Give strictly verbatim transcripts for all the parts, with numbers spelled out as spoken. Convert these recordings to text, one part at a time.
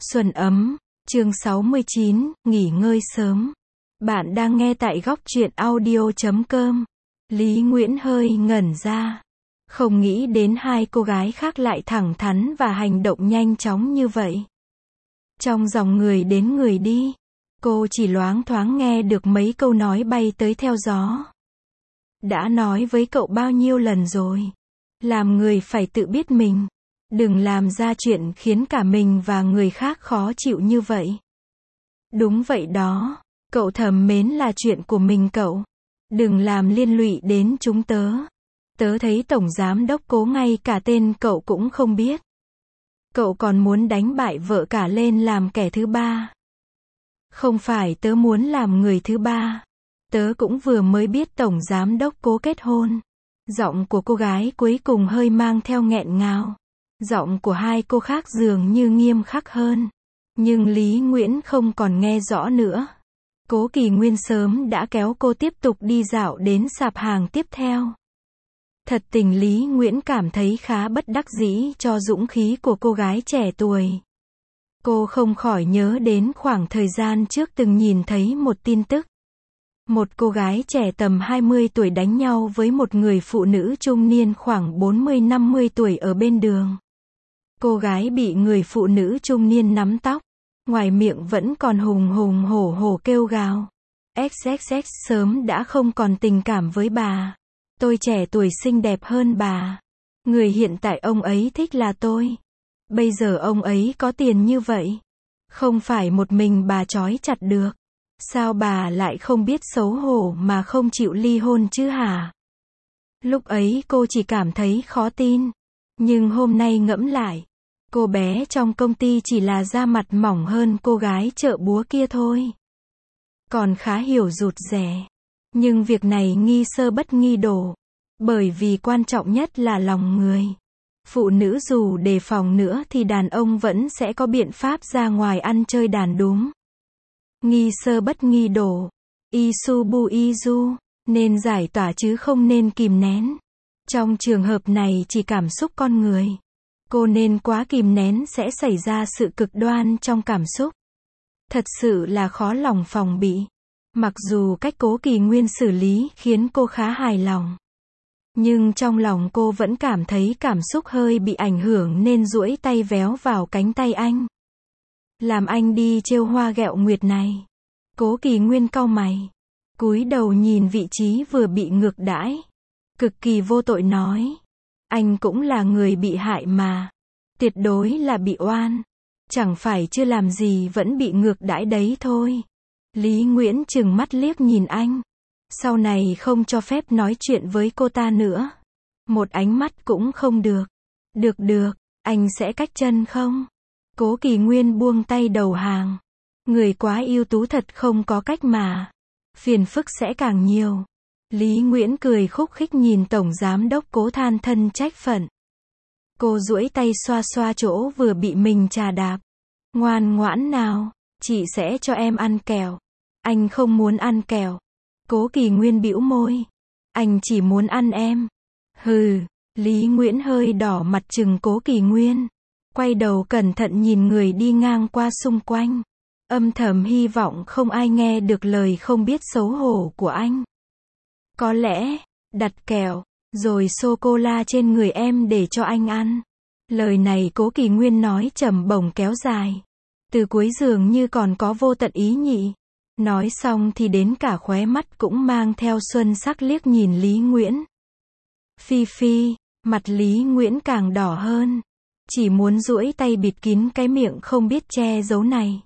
Xuân ấm, chương sáu mươi chín, nghỉ ngơi sớm. Bạn đang nghe tại góc truyện audio chấm com. Lý Nguyễn hơi ngẩn ra. Không nghĩ đến hai cô gái khác lại thẳng thắn và hành động nhanh chóng như vậy. Trong dòng người đến người đi, cô chỉ loáng thoáng nghe được mấy câu nói bay tới theo gió. Đã nói với cậu bao nhiêu lần rồi. Làm người phải tự biết mình. Đừng làm ra chuyện khiến cả mình và người khác khó chịu như vậy. Đúng vậy đó, cậu thầm mến là chuyện của mình cậu. Đừng làm liên lụy đến chúng tớ. Tớ thấy tổng giám đốc Cố ngay cả tên cậu cũng không biết. Cậu còn muốn đánh bại vợ cả lên làm kẻ thứ ba. Không phải tớ muốn làm người thứ ba. Tớ cũng vừa mới biết tổng giám đốc Cố kết hôn. Giọng của cô gái cuối cùng hơi mang theo nghẹn ngào. Giọng của hai cô khác dường như nghiêm khắc hơn. Nhưng Lý Nguyễn không còn nghe rõ nữa. Cố Kỳ Nguyên sớm đã kéo cô tiếp tục đi dạo đến sạp hàng tiếp theo. Thật tình Lý Nguyễn cảm thấy khá bất đắc dĩ cho dũng khí của cô gái trẻ tuổi. Cô không khỏi nhớ đến khoảng thời gian trước từng nhìn thấy một tin tức. Một cô gái trẻ tầm hai mươi tuổi đánh nhau với một người phụ nữ trung niên khoảng bốn mươi năm mươi tuổi ở bên đường. Cô gái bị người phụ nữ trung niên nắm tóc. Ngoài miệng vẫn còn hùng hùng hổ hổ kêu gào. ích ích ích sớm đã không còn tình cảm với bà. Tôi trẻ tuổi xinh đẹp hơn bà. Người hiện tại ông ấy thích là tôi. Bây giờ ông ấy có tiền như vậy. Không phải một mình bà trói chặt được. Sao bà lại không biết xấu hổ mà không chịu ly hôn chứ hả? Lúc ấy cô chỉ cảm thấy khó tin. Nhưng hôm nay ngẫm lại. Cô bé trong công ty chỉ là da mặt mỏng hơn cô gái chợ búa kia thôi. Còn khá hiểu rụt rè. Nhưng việc này nghi sơ bất nghi đổ. Bởi vì quan trọng nhất là lòng người. Phụ nữ dù đề phòng nữa thì đàn ông vẫn sẽ có biện pháp ra ngoài ăn chơi đàn đúm. Nghi sơ bất nghi đổ. Isu bu izu. Nên giải tỏa chứ không nên kìm nén. Trong trường hợp này chỉ cảm xúc con người. Cô nên quá kìm nén sẽ xảy ra sự cực đoan trong cảm xúc. Thật sự là khó lòng phòng bị. Mặc dù cách Cố Kỳ Nguyên xử lý khiến cô khá hài lòng. Nhưng trong lòng cô vẫn cảm thấy cảm xúc hơi bị ảnh hưởng nên duỗi tay véo vào cánh tay anh. Làm anh đi trêu hoa ghẹo nguyệt này. Cố Kỳ Nguyên cau mày. Cúi đầu nhìn vị trí vừa bị ngược đãi. Cực kỳ vô tội nói. Anh cũng là người bị hại mà. Tuyệt đối là bị oan. Chẳng phải chưa làm gì vẫn bị ngược đãi đấy thôi. Lý Nguyễn trừng mắt liếc nhìn anh. Sau này không cho phép nói chuyện với cô ta nữa. Một ánh mắt cũng không được. Được được, anh sẽ cách chân không? Cố Kỳ Nguyên buông tay đầu hàng. Người quá ưu tú thật không có cách mà. Phiền phức sẽ càng nhiều. Lý Nguyễn cười khúc khích nhìn tổng giám đốc Cố than thân trách phận. Cô duỗi tay xoa xoa chỗ vừa bị mình chà đạp. Ngoan ngoãn nào, chị sẽ cho em ăn kẹo. Anh không muốn ăn kẹo. Cố Kỳ Nguyên bĩu môi. Anh chỉ muốn ăn em. Hừ, Lý Nguyễn hơi đỏ mặt trừng Cố Kỳ Nguyên. Quay đầu cẩn thận nhìn người đi ngang qua xung quanh. Âm thầm hy vọng không ai nghe được lời không biết xấu hổ của anh. Có lẽ, đặt kẹo, rồi sô-cô-la trên người em để cho anh ăn. Lời này Cố Kỳ Nguyên nói trầm bổng kéo dài. Từ cuối dường như còn có vô tận ý nhị. Nói xong thì đến cả khóe mắt cũng mang theo xuân sắc liếc nhìn Lý Nguyễn. Phi phi, mặt Lý Nguyễn càng đỏ hơn. Chỉ muốn duỗi tay bịt kín cái miệng không biết che giấu này.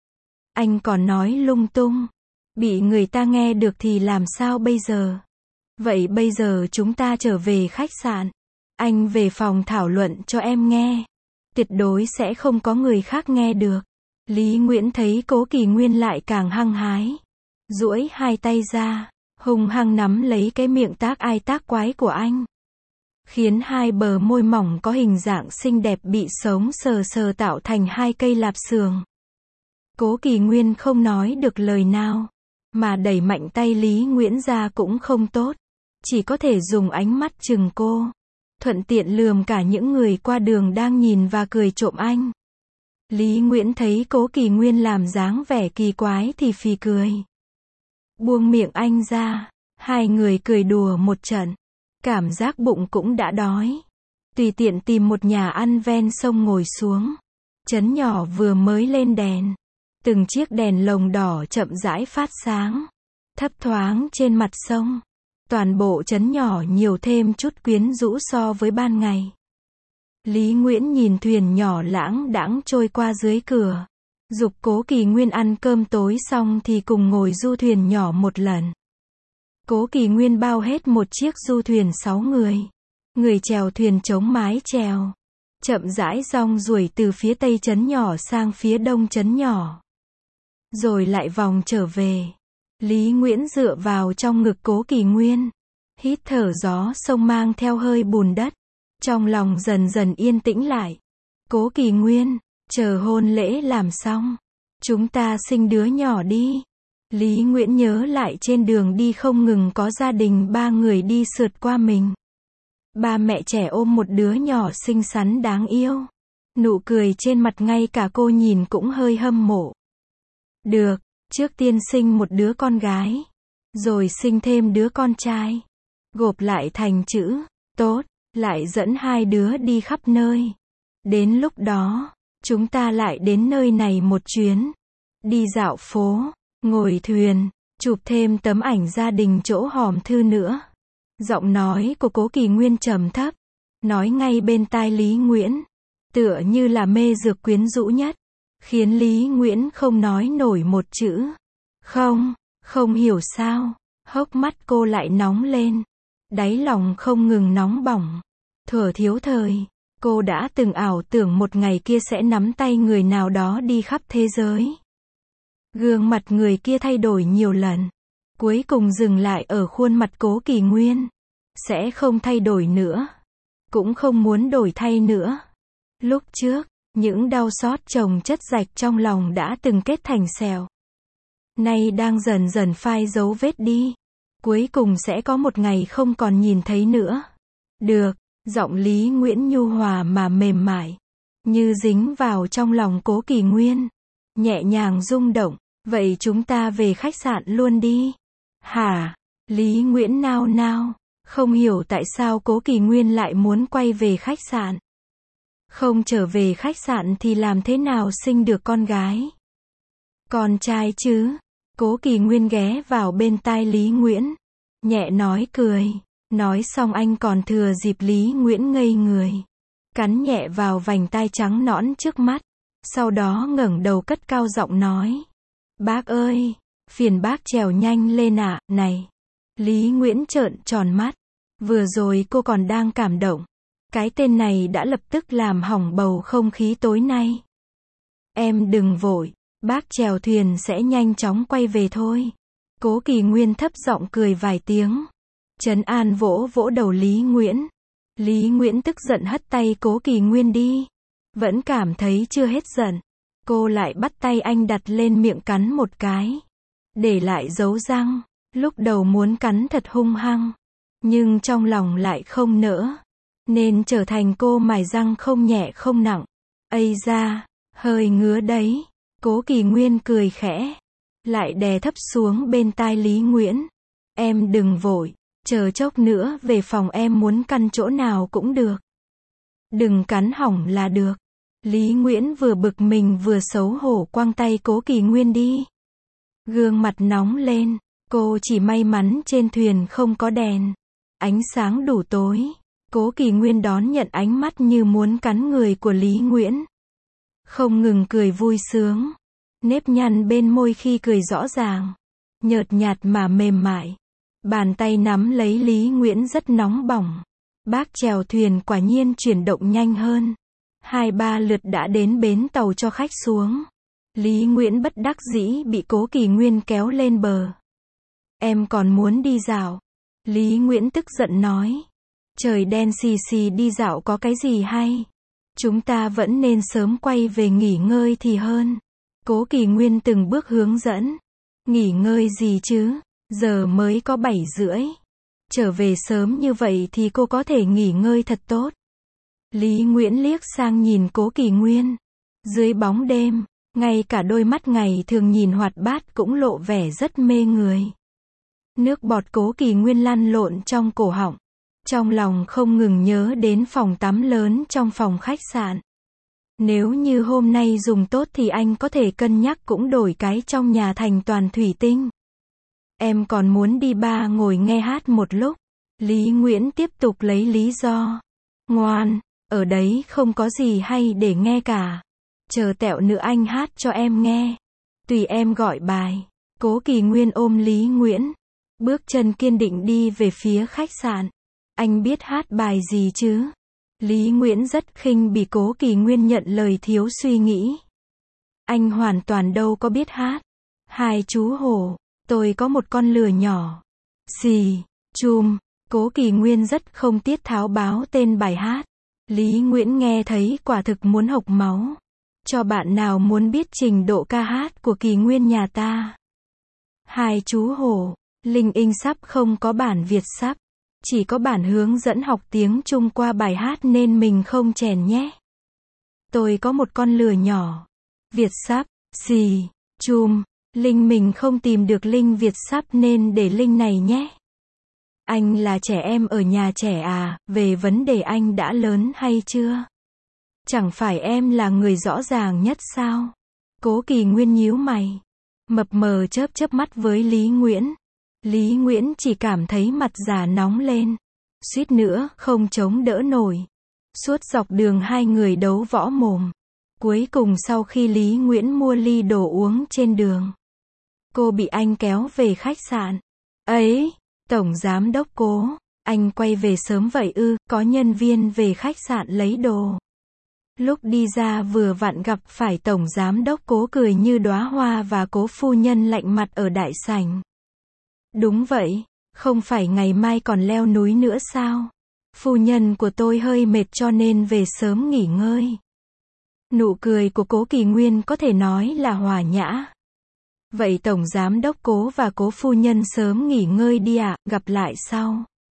Anh còn nói lung tung. Bị người ta nghe được thì làm sao bây giờ? Vậy bây giờ chúng ta trở về khách sạn. Anh về phòng thảo luận cho em nghe. Tuyệt đối sẽ không có người khác nghe được. Lý Nguyễn thấy Cố Kỳ Nguyên lại càng hăng hái. Duỗi hai tay ra, hung hăng nắm lấy cái miệng tác ai tác quái của anh. Khiến hai bờ môi mỏng có hình dạng xinh đẹp bị sống sờ sờ tạo thành hai cây lạp xưởng. Cố Kỳ Nguyên không nói được lời nào. Mà đẩy mạnh tay Lý Nguyễn ra cũng không tốt. Chỉ có thể dùng ánh mắt chừng cô. Thuận tiện lườm cả những người qua đường đang nhìn và cười trộm anh. Lý Nguyễn thấy Cố Kỳ Nguyên làm dáng vẻ kỳ quái thì phì cười. Buông miệng anh ra, hai người cười đùa một trận. Cảm giác bụng cũng đã đói. Tùy tiện tìm một nhà ăn ven sông ngồi xuống. Trấn nhỏ vừa mới lên đèn. Từng chiếc đèn lồng đỏ chậm rãi phát sáng. Thấp thoáng trên mặt sông. Toàn bộ trấn nhỏ nhiều thêm chút quyến rũ so với ban ngày. Lý Nguyễn nhìn thuyền nhỏ lãng đãng trôi qua dưới cửa. Giục Cố Kỳ Nguyên ăn cơm tối xong thì cùng ngồi du thuyền nhỏ một lần. Cố Kỳ Nguyên bao hết một chiếc du thuyền sáu người. Người chèo thuyền chống mái chèo. Chậm rãi rong ruổi từ phía tây trấn nhỏ sang phía đông trấn nhỏ. Rồi lại vòng trở về. Lý Nguyễn dựa vào trong ngực Cố Kỳ Nguyên. Hít thở gió sông mang theo hơi bùn đất. Trong lòng dần dần yên tĩnh lại. Cố Kỳ Nguyên, chờ hôn lễ làm xong. Chúng ta sinh đứa nhỏ đi. Lý Nguyễn nhớ lại trên đường đi không ngừng có gia đình ba người đi sượt qua mình. Ba mẹ trẻ ôm một đứa nhỏ xinh xắn đáng yêu. Nụ cười trên mặt ngay cả cô nhìn cũng hơi hâm mộ. Được, trước tiên sinh một đứa con gái. Rồi sinh thêm đứa con trai. Gộp lại thành chữ, tốt, lại dẫn hai đứa đi khắp nơi. Đến lúc đó, chúng ta lại đến nơi này một chuyến. Đi dạo phố, ngồi thuyền, chụp thêm tấm ảnh gia đình chỗ hòm thư nữa. Giọng nói của Cố Kỳ Nguyên trầm thấp, nói ngay bên tai Lý Nguyễn, tựa như là mê dược quyến rũ nhất, khiến Lý Nguyễn không nói nổi một chữ. Không, không hiểu sao, hốc mắt cô lại nóng lên, đáy lòng không ngừng nóng bỏng. Thuở thiếu thời, cô đã từng ảo tưởng một ngày kia sẽ nắm tay người nào đó đi khắp thế giới. Gương mặt người kia thay đổi nhiều lần, cuối cùng dừng lại ở khuôn mặt Cố Kỳ Nguyên. Sẽ không thay đổi nữa. Cũng không muốn đổi thay nữa. Lúc trước, những đau xót chồng chất rạch trong lòng đã từng kết thành sẹo. Nay đang dần dần phai dấu vết đi. Cuối cùng sẽ có một ngày không còn nhìn thấy nữa. Được, giọng Lý Nguyễn nhu hòa mà mềm mại. Như dính vào trong lòng Cố Kỳ Nguyên. Nhẹ nhàng rung động. Vậy chúng ta về khách sạn luôn đi. Hả? Lý Nguyễn nao nao. Không hiểu tại sao Cố Kỳ Nguyên lại muốn quay về khách sạn. Không trở về khách sạn thì làm thế nào sinh được con gái? Con trai chứ? Cố Kỳ Nguyên ghé vào bên tai Lý Nguyễn. Nhẹ nói cười. Nói xong anh còn thừa dịp Lý Nguyễn ngây người. Cắn nhẹ vào vành tai trắng nõn trước mắt. Sau đó ngẩng đầu cất cao giọng nói. Bác ơi, phiền bác trèo nhanh lên ạ, này. Lý Nguyễn trợn tròn mắt. Vừa rồi cô còn đang cảm động. Cái tên này đã lập tức làm hỏng bầu không khí tối nay. Em đừng vội, bác chèo thuyền sẽ nhanh chóng quay về thôi. Cố Kỳ Nguyên thấp giọng cười vài tiếng. Trấn an vỗ vỗ đầu Lý Nguyễn. Lý Nguyễn tức giận hất tay Cố Kỳ Nguyên đi. Vẫn cảm thấy chưa hết giận. Cô lại bắt tay anh đặt lên miệng cắn một cái. Để lại dấu răng. Lúc đầu muốn cắn thật hung hăng. Nhưng trong lòng lại không nỡ. Nên trở thành cô mài răng không nhẹ không nặng. Ây da, hơi ngứa đấy. Cố Kỳ Nguyên cười khẽ. Lại đè thấp xuống bên tai Lý Nguyễn. Em đừng vội. Chờ chốc nữa về phòng em muốn căn chỗ nào cũng được. Đừng cắn hỏng là được. Lý Nguyễn vừa bực mình vừa xấu hổ quăng tay Cố Kỳ Nguyên đi. Gương mặt nóng lên. Cô chỉ may mắn trên thuyền không có đèn. Ánh sáng đủ tối. Cố Kỳ Nguyên đón nhận ánh mắt như muốn cắn người của Lý Nguyễn. Không ngừng cười vui sướng. Nếp nhăn bên môi khi cười rõ ràng. Nhợt nhạt mà mềm mại. Bàn tay nắm lấy Lý Nguyễn rất nóng bỏng. Bác chèo thuyền quả nhiên chuyển động nhanh hơn. Hai ba lượt đã đến bến tàu cho khách xuống. Lý Nguyễn bất đắc dĩ bị Cố Kỳ Nguyên kéo lên bờ. Em còn muốn đi dạo. Lý Nguyễn tức giận nói. Trời đen xì xì đi dạo có cái gì hay. Chúng ta vẫn nên sớm quay về nghỉ ngơi thì hơn. Cố Kỳ Nguyên từng bước hướng dẫn. Nghỉ ngơi gì chứ? Giờ mới có bảy rưỡi. Trở về sớm như vậy thì cô có thể nghỉ ngơi thật tốt. Lý Nguyễn liếc sang nhìn Cố Kỳ Nguyên. Dưới bóng đêm, ngay cả đôi mắt ngày thường nhìn hoạt bát cũng lộ vẻ rất mê người. Nước bọt Cố Kỳ Nguyên lăn lộn trong cổ họng. Trong lòng không ngừng nhớ đến phòng tắm lớn trong phòng khách sạn. Nếu như hôm nay dùng tốt thì anh có thể cân nhắc cũng đổi cái trong nhà thành toàn thủy tinh. Em còn muốn đi bar ngồi nghe hát một lúc. Lý Nguyễn tiếp tục lấy lý do. Ngoan, ở đấy không có gì hay để nghe cả. Chờ tẹo nữa anh hát cho em nghe. Tùy em gọi bài. Cố Kỳ Nguyên ôm Lý Nguyễn. Bước chân kiên định đi về phía khách sạn. Anh biết hát bài gì chứ? Lý Nguyễn rất khinh bỉ Cố Kỳ Nguyên nhận lời thiếu suy nghĩ. Anh hoàn toàn đâu có biết hát. Hai chú hổ, tôi có một con lừa nhỏ. Xì, chùm, Cố Kỳ Nguyên rất không tiết tháo báo tên bài hát. Lý Nguyễn nghe thấy quả thực muốn hộc máu. Cho bạn nào muốn biết trình độ ca hát của Kỳ Nguyên nhà ta. Hai chú hổ, Linh In Sắp không có bản Việt sắp. Chỉ có bản hướng dẫn học tiếng Trung qua bài hát nên mình không chèn nhé. Tôi có một con lừa nhỏ. Việt sắp, xì, chùm, Linh mình không tìm được Linh Việt sắp nên để Linh này nhé. Anh là trẻ em ở nhà trẻ à, về vấn đề anh đã lớn hay chưa? Chẳng phải em là người rõ ràng nhất sao? Cố Kỳ Nguyên nhíu mày. Mập mờ chớp chớp mắt với Lý Nguyễn. Lý Nguyễn chỉ cảm thấy mặt già nóng lên. Suýt nữa không chống đỡ nổi. Suốt dọc đường hai người đấu võ mồm. Cuối cùng sau khi Lý Nguyễn mua ly đồ uống trên đường, cô bị anh kéo về khách sạn. Ấy, Tổng Giám Đốc Cố, anh quay về sớm vậy ư? Có nhân viên về khách sạn lấy đồ. Lúc đi ra vừa vặn gặp phải Tổng Giám Đốc Cố cười như đóa hoa và Cố phu nhân lạnh mặt ở đại sảnh. Đúng vậy, không phải ngày mai còn leo núi nữa sao? Phu nhân của tôi hơi mệt cho nên về sớm nghỉ ngơi. Nụ cười của Cố Kỳ Nguyên có thể nói là hòa nhã. Vậy Tổng Giám Đốc Cố và Cố phu nhân sớm nghỉ ngơi đi ạ, gặp lại sau.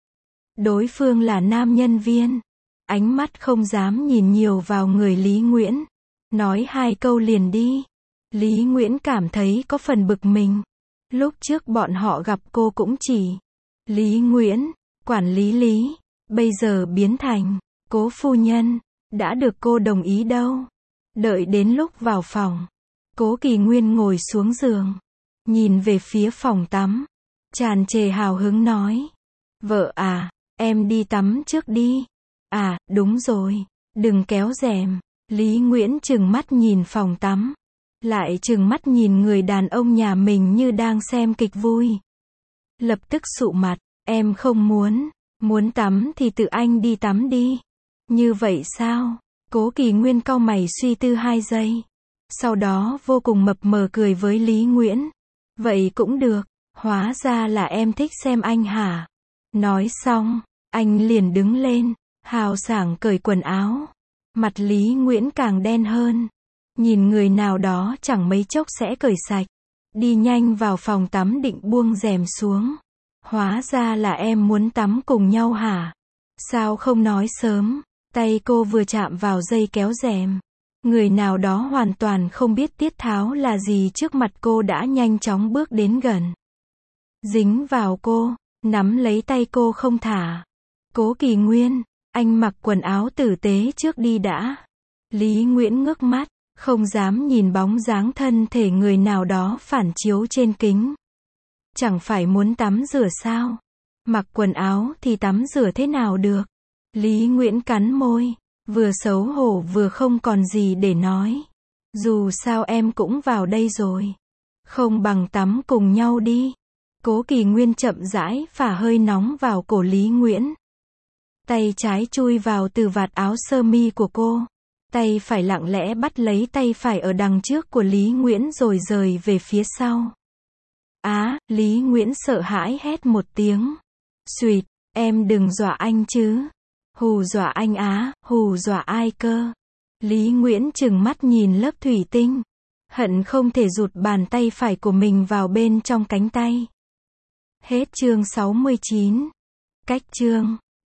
Đối phương là nam nhân viên. Ánh mắt không dám nhìn nhiều vào người Lý Nguyễn. Nói hai câu liền đi. Lý Nguyễn cảm thấy có phần bực mình. Lúc trước bọn họ gặp cô cũng chỉ Lý Nguyễn, quản lý Lý. Bây giờ biến thành Cố phu nhân. Đã được cô đồng ý đâu. Đợi đến lúc vào phòng, Cố Kỳ Nguyên ngồi xuống giường, nhìn về phía phòng tắm, tràn trề hào hứng nói. Vợ à, em đi tắm trước đi. À, đúng rồi, đừng kéo rèm. Lý Nguyễn trừng mắt nhìn phòng tắm, lại trừng mắt nhìn người đàn ông nhà mình như đang xem kịch vui. Lập tức sụ mặt, em không muốn, muốn tắm thì tự anh đi tắm đi. Như vậy sao? Cố Kỳ Nguyên cau mày suy tư hai giây. Sau đó vô cùng mập mờ cười với Lý Nguyễn. Vậy cũng được, hóa ra là em thích xem anh hả? Nói xong, anh liền đứng lên, hào sảng cởi quần áo. Mặt Lý Nguyễn càng đen hơn. Nhìn người nào đó chẳng mấy chốc sẽ cởi sạch. Đi nhanh vào phòng tắm định buông rèm xuống. Hóa ra là em muốn tắm cùng nhau hả? Sao không nói sớm? Tay cô vừa chạm vào dây kéo rèm. Người nào đó hoàn toàn không biết tiết tháo là gì trước mặt cô đã nhanh chóng bước đến gần. Dính vào cô, nắm lấy tay cô không thả. Cố Kỳ Nguyên, anh mặc quần áo tử tế trước đi đã. Lý Nguyễn ngước mắt, không dám nhìn bóng dáng thân thể người nào đó phản chiếu trên kính. Chẳng phải muốn tắm rửa sao? Mặc quần áo thì tắm rửa thế nào được? Lý Nguyễn cắn môi, vừa xấu hổ vừa không còn gì để nói. Dù sao em cũng vào đây rồi. Không bằng tắm cùng nhau đi. Cố Kỳ Nguyên chậm rãi phả hơi nóng vào cổ Lý Nguyễn. Tay trái chui vào từ vạt áo sơ mi của cô. Tay phải lặng lẽ bắt lấy tay phải ở đằng trước của Lý Nguyễn rồi rời về phía sau. Á, Lý Nguyễn sợ hãi hét một tiếng. Xuyệt, em đừng dọa anh chứ. Hù dọa anh á, hù dọa ai cơ? Lý Nguyễn trừng mắt nhìn lớp thủy tinh. Hận không thể rụt bàn tay phải của mình vào bên trong cánh tay. Hết chương sáu mươi chín. Cách chương